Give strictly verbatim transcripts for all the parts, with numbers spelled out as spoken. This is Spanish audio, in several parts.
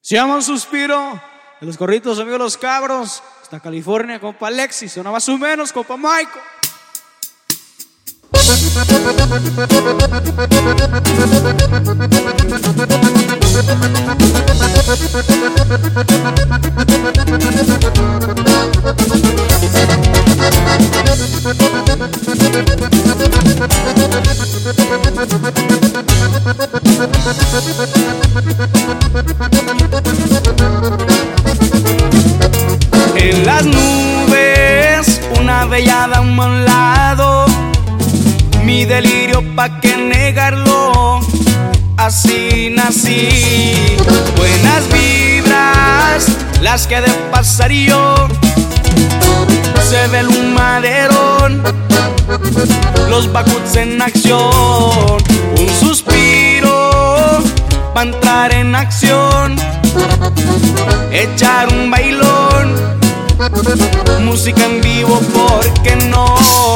Se llama Un Suspiro, de los corritos amigos Los Cabros, hasta California, compa Alexis, una más o menos, compa Michael. En las nubes, una bella dama a un lado, mi delirio pa' que negarlo, así nací. Buenas vibras, las que de pasar yo, se ve el humaderón, los bacuts en acción. Un suspiro pa' entrar en acción, echar un bailón, música en vivo, ¿por qué no?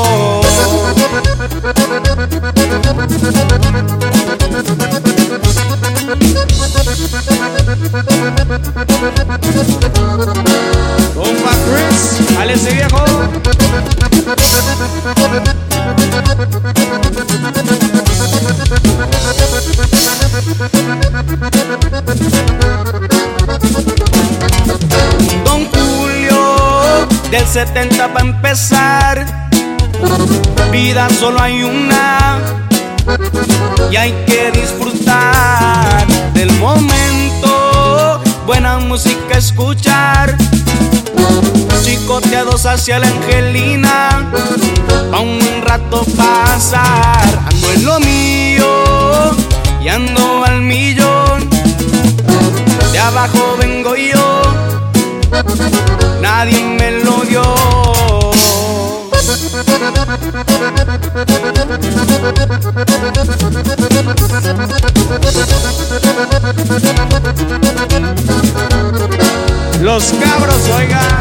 Compa Chris, dale ese viejo. Don Julio, del setenta pa' empezar. Vida solo hay una y hay que disfrutar del momento, buena música escuchar, chicoteados hacia la Angelina, pa' un rato pasar. Ando en lo mío y ando al millón, de abajo vengo yo, nadie me lo dio. Los Cabros, oiga.